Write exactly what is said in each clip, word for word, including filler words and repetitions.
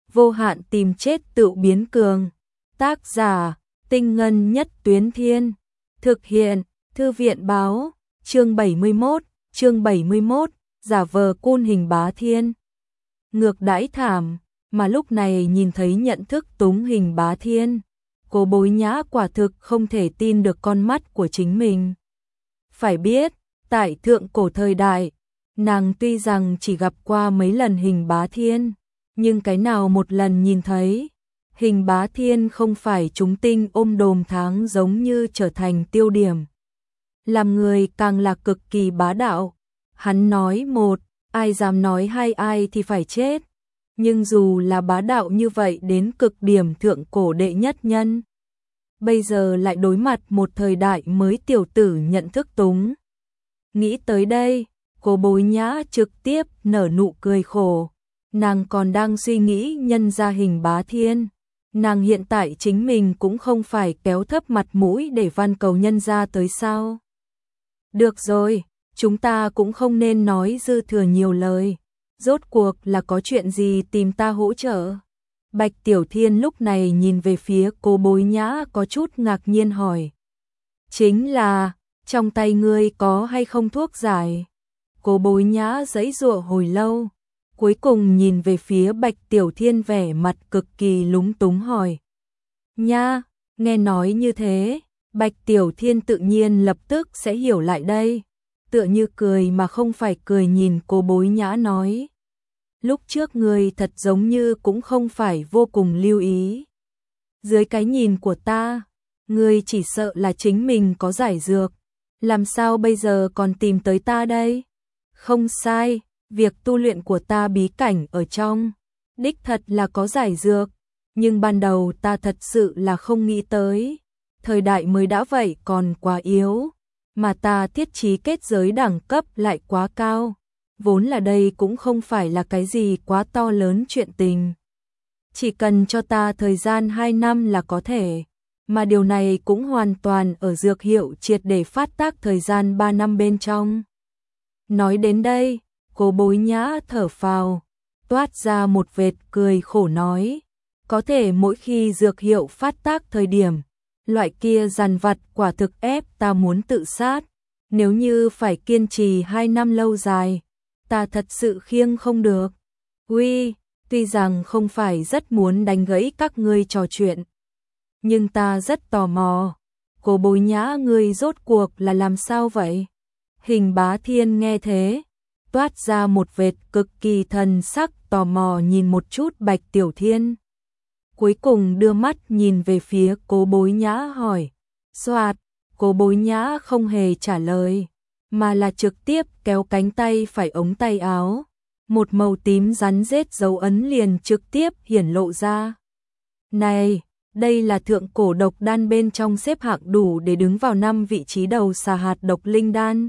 vô hạn tìm chết tự biến cường. Tác giả, Tinh Ngân Nhất Tuyến Thiên. Thực hiện, Thư viện báo, chương bảy mươi mốt, chương bảy mươi mốt, giả vờ côn Hình Bá Thiên. Ngược đãi thảm, mà lúc này nhìn thấy nhận thức túng Hình Bá Thiên. Cô Bối Nhã quả thực không thể tin được con mắt của chính mình. Phải biết, tại thượng cổ thời đại, nàng tuy rằng chỉ gặp qua mấy lần Hình Bá Thiên, nhưng cái nào một lần nhìn thấy, Hình Bá Thiên không phải chúng tinh ôm đồm tháng giống như trở thành tiêu điểm. Làm người càng là cực kỳ bá đạo, hắn nói một, ai dám nói hai ai thì phải chết. Nhưng dù là bá đạo như vậy đến cực điểm thượng cổ đệ nhất nhân, bây giờ lại đối mặt một thời đại mới tiểu tử nhận thức túng. Nghĩ tới đây, Cô Bối Nhã trực tiếp nở nụ cười khổ. Nàng còn đang suy nghĩ nhân ra Hình Bá Thiên. Nàng hiện tại chính mình cũng không phải kéo thấp mặt mũi để van cầu nhân ra tới sao. Được rồi, chúng ta cũng không nên nói dư thừa nhiều lời. Rốt cuộc là có chuyện gì tìm ta hỗ trợ? Bạch Tiểu Thiên lúc này nhìn về phía Cô Bối Nhã có chút ngạc nhiên hỏi. Chính là, trong tay ngươi có hay không thuốc giải? Cô Bối Nhã giãy giụa hồi lâu, cuối cùng nhìn về phía Bạch Tiểu Thiên vẻ mặt cực kỳ lúng túng hỏi. Nha, nghe nói như thế, Bạch Tiểu Thiên tự nhiên lập tức sẽ hiểu lại đây, tựa như cười mà không phải cười nhìn Cô Bối Nhã nói. Lúc trước ngươi thật giống như cũng không phải vô cùng lưu ý. Dưới cái nhìn của ta, ngươi chỉ sợ là chính mình có giải dược, làm sao bây giờ còn tìm tới ta đây? Không sai, việc tu luyện của ta bí cảnh ở trong, đích thật là có giải dược, nhưng ban đầu ta thật sự là không nghĩ tới. Thời đại mới đã vậy còn quá yếu, mà ta thiết trí kết giới đẳng cấp lại quá cao. Vốn là đây cũng không phải là cái gì quá to lớn chuyện tình. Chỉ cần cho ta thời gian hai năm là có thể, mà điều này cũng hoàn toàn ở dược hiệu triệt để phát tác thời gian ba năm bên trong. Nói đến đây, Cô Bối Nhã thở phào, toát ra một vệt cười khổ nói. Có thể mỗi khi dược hiệu phát tác thời điểm, loại kia dằn vặt quả thực ép ta muốn tự sát. Nếu như phải kiên trì hai năm lâu dài, ta thật sự khiêng không được. Uy, tuy rằng không phải rất muốn đánh gãy các ngươi trò chuyện, nhưng ta rất tò mò. Cô Bối Nhã ngươi rốt cuộc là làm sao vậy? Hình Bá Thiên nghe thế, toát ra một vệt cực kỳ thần sắc tò mò nhìn một chút Bạch Tiểu Thiên. Cuối cùng đưa mắt nhìn về phía Cô Bối Nhã hỏi. Soạt, Cô Bối Nhã không hề trả lời, mà là trực tiếp kéo cánh tay phải ống tay áo. Một màu tím rắn rết dấu ấn liền trực tiếp hiển lộ ra. Này, đây là thượng cổ độc đan bên trong xếp hạng đủ để đứng vào năm vị trí đầu xà hạt độc linh đan.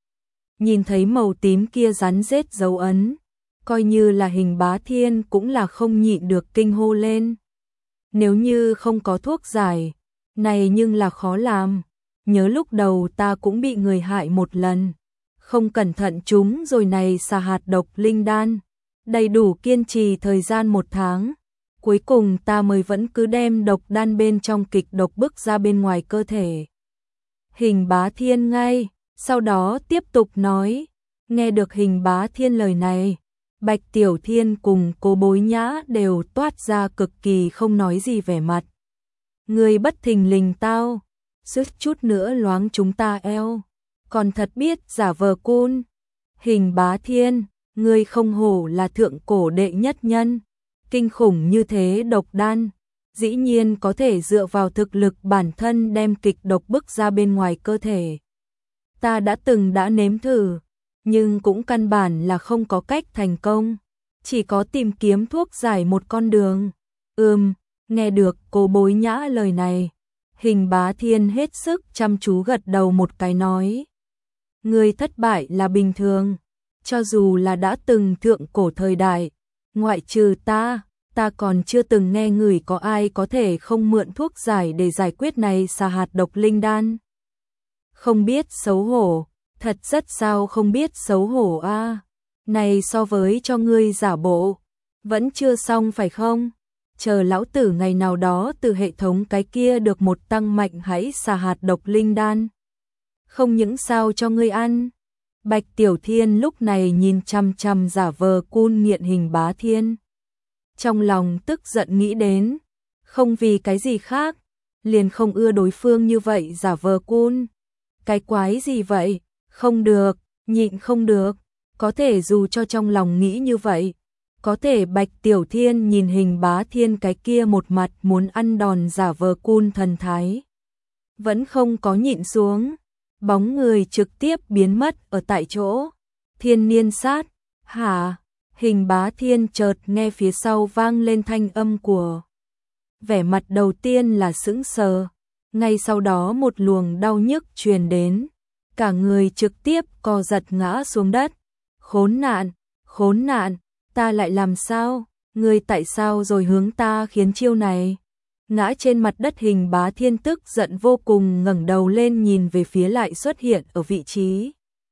Nhìn thấy màu tím kia rắn rết dấu ấn, coi như là Hình Bá Thiên cũng là không nhịn được kinh hô lên. Nếu như không có thuốc giải, này nhưng là khó làm. Nhớ lúc đầu ta cũng bị người hại một lần, không cẩn thận chúng rồi này xà hạt độc linh đan, đầy đủ kiên trì thời gian một tháng. Cuối cùng ta mới vẫn cứ đem độc đan bên trong kịch độc bức ra bên ngoài cơ thể. Hình Bá Thiên ngay, sau đó tiếp tục nói. Nghe được Hình Bá Thiên lời này, Bạch Tiểu Thiên cùng Cô Bối Nhã đều toát ra cực kỳ không nói gì vẻ mặt. Người bất thình lình tao, suýt chút nữa loáng chúng ta eo, còn thật biết giả vờ côn. Hình Bá Thiên, ngươi không hổ là thượng cổ đệ nhất nhân, kinh khủng như thế độc đan, dĩ nhiên có thể dựa vào thực lực bản thân đem kịch độc bức ra bên ngoài cơ thể. Ta đã từng đã nếm thử, nhưng cũng căn bản là không có cách thành công, chỉ có tìm kiếm thuốc giải một con đường. Ừm, nghe được Cô Bối Nhã lời này, Hình Bá Thiên hết sức chăm chú gật đầu một cái nói. Người thất bại là bình thường, cho dù là đã từng thượng cổ thời đại, ngoại trừ ta, ta còn chưa từng nghe người có ai có thể không mượn thuốc giải để giải quyết này xà hạt độc linh đan. Không biết xấu hổ, thật rất sao không biết xấu hổ a. Này so với cho ngươi giả bộ, Vẫn chưa xong phải không? Chờ lão tử ngày nào đó từ hệ thống cái kia được một tăng mạnh hãy xả hạt độc linh đan. Không những sao cho ngươi ăn. Bạch Tiểu Thiên lúc này nhìn chăm chăm giả vờ cun nghiện Hình Bá Thiên. Trong lòng tức giận nghĩ đến, không vì cái gì khác, liền không ưa đối phương như vậy giả vờ cun. Cái quái gì vậy? Không được, nhịn không được, có thể dù cho trong lòng nghĩ như vậy. Có thể Bạch Tiểu Thiên nhìn Hình Bá Thiên cái kia một mặt muốn ăn đòn giả vờ cun thần thái. Vẫn không có nhịn xuống, bóng người trực tiếp biến mất ở tại chỗ. Thiên niên sát, hả? Hình Bá Thiên chợt nghe phía sau vang lên thanh âm của. Vẻ mặt đầu tiên là sững sờ, ngay sau đó một luồng đau nhức truyền đến. Cả người trực tiếp co giật ngã xuống đất. Khốn nạn, khốn nạn, ta lại làm sao? Ngươi tại sao rồi hướng ta khiến chiêu này? Ngã trên mặt đất Hình Bá Thiên tức giận vô cùng ngẩng đầu lên nhìn về phía lại xuất hiện ở vị trí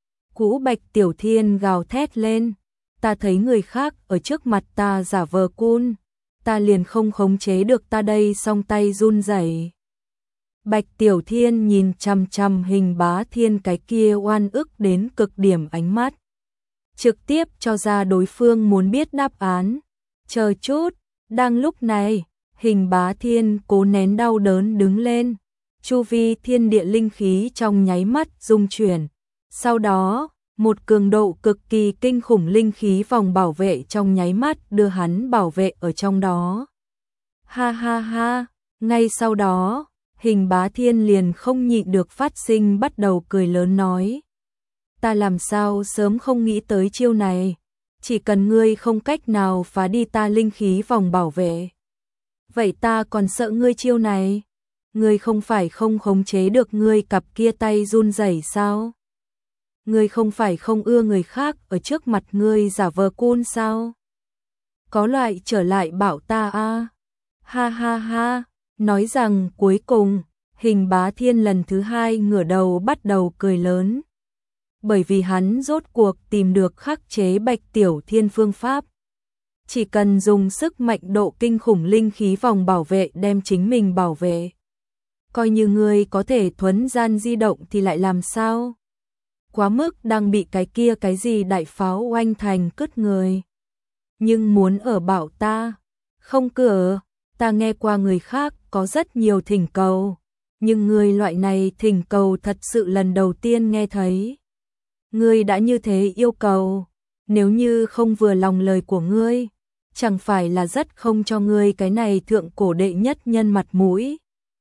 cũ Bạch Tiểu Thiên gào thét lên. Ta thấy người khác ở trước mặt ta giả vờ cun, ta liền không khống chế được ta đây song tay run rẩy. Bạch Tiểu Thiên nhìn chằm chằm Hình Bá Thiên cái kia oan ức đến cực điểm ánh mắt. Trực tiếp cho ra đối phương muốn biết đáp án. Chờ chút, đang lúc này, Hình Bá Thiên cố nén đau đớn đứng lên. Chu vi thiên địa linh khí trong nháy mắt rung chuyển. Sau đó, một cường độ cực kỳ kinh khủng linh khí vòng bảo vệ trong nháy mắt đưa hắn bảo vệ ở trong đó. Ha ha ha, ngay sau đó, Hình Bá Thiên liền không nhịn được phát sinh bắt đầu cười lớn nói. Ta làm sao sớm không nghĩ tới chiêu này, chỉ cần ngươi không cách nào phá đi ta linh khí vòng bảo vệ. Vậy ta còn sợ ngươi chiêu này, ngươi không phải không khống chế được ngươi cặp kia tay run rẩy sao? Ngươi không phải không ưa người khác ở trước mặt ngươi giả vờ cun sao? Có loại trở lại bảo ta a. Ha ha ha, nói rằng cuối cùng, Hình Bá Thiên lần thứ hai ngửa đầu bắt đầu cười lớn. Bởi vì hắn rốt cuộc tìm được khắc chế Bạch Tiểu Thiên phương pháp. Chỉ cần dùng sức mạnh độ kinh khủng linh khí vòng bảo vệ đem chính mình bảo vệ. Coi như ngươi có thể thuấn gian di động thì lại làm sao? Quá mức đang bị cái kia cái gì đại pháo oanh thành cứt người. Nhưng muốn ở bảo ta, không cửa, ta nghe qua người khác có rất nhiều thỉnh cầu. Nhưng người loại này thỉnh cầu thật sự lần đầu tiên nghe thấy. Ngươi đã như thế yêu cầu, nếu như không vừa lòng lời của ngươi, chẳng phải là rất không cho ngươi cái này thượng cổ đệ nhất nhân mặt mũi.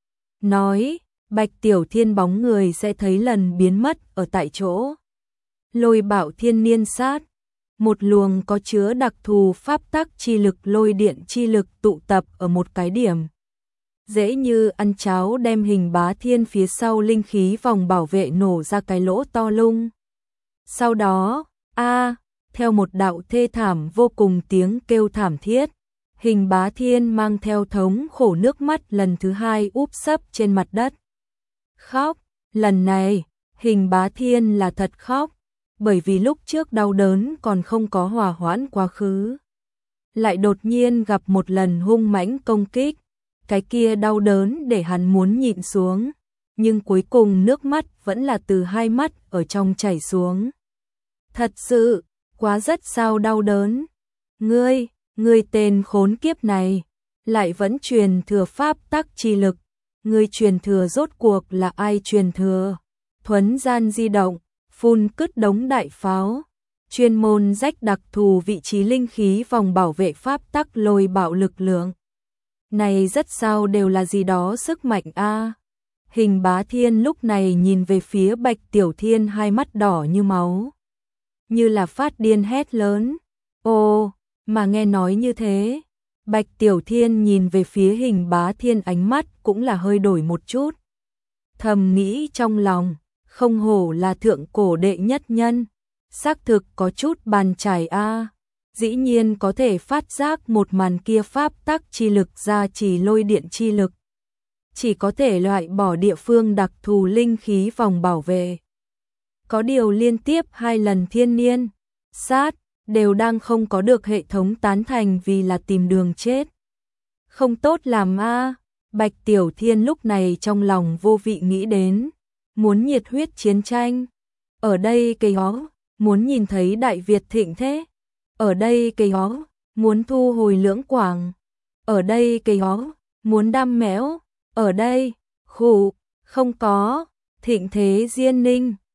Nói, Bạch Tiểu Thiên bóng người sẽ thấy lần biến mất ở tại chỗ. Lôi Bạo Thiên Niên Sát, một luồng có chứa đặc thù pháp tắc chi lực lôi điện chi lực tụ tập ở một cái điểm. Dễ như ăn cháo đem Hình Bá Thiên phía sau linh khí vòng bảo vệ nổ ra cái lỗ to lung. Sau đó, a, theo một đạo thê thảm vô cùng tiếng kêu thảm thiết, Hình Bá Thiên mang theo thống khổ nước mắt lần thứ hai úp sấp trên mặt đất. Khóc, lần này, Hình Bá Thiên là thật khóc, bởi vì lúc trước đau đớn còn không có hòa hoãn quá khứ. Lại đột nhiên gặp một lần hung mãnh công kích, cái kia đau đớn để hắn muốn nhịn xuống, nhưng cuối cùng nước mắt vẫn là từ hai mắt ở trong chảy xuống. Thật sự, quá rất sao đau đớn. Ngươi, ngươi tên khốn kiếp này, lại vẫn truyền thừa pháp tắc chi lực. Ngươi truyền thừa rốt cuộc là ai truyền thừa? Thuấn gian di động, phun cứt đống đại pháo, chuyên môn rách đặc thù vị trí linh khí vòng bảo vệ pháp tắc lôi bạo lực lượng. Này rất sao đều là gì đó sức mạnh a. Hình Bá Thiên lúc này nhìn về phía Bạch Tiểu Thiên hai mắt đỏ như máu. Như là phát điên hét lớn. Ồ, mà nghe nói như thế. Bạch Tiểu Thiên nhìn về phía Hình Bá Thiên ánh mắt cũng là hơi đổi một chút. Thầm nghĩ trong lòng, không hổ là thượng cổ đệ nhất nhân. Xác thực có chút bàn chải a. Dĩ nhiên có thể phát giác một màn kia pháp tắc chi lực ra chỉ lôi điện chi lực. Chỉ có thể loại bỏ địa phương đặc thù linh khí vòng bảo vệ. Có điều liên tiếp hai lần thiên niên sát, đều đang không có được hệ thống tán thành vì là tìm đường chết. Không tốt làm a. Bạch Tiểu Thiên lúc này trong lòng vô vị nghĩ đến, muốn nhiệt huyết chiến tranh. Ở đây cây hó, muốn nhìn thấy Đại Việt thịnh thế. Ở đây cây hó, muốn thu hồi Lưỡng Quảng. Ở đây cây hó, muốn đam mẽo. Ở đây, khủ, không có, thịnh thế Diên Ninh.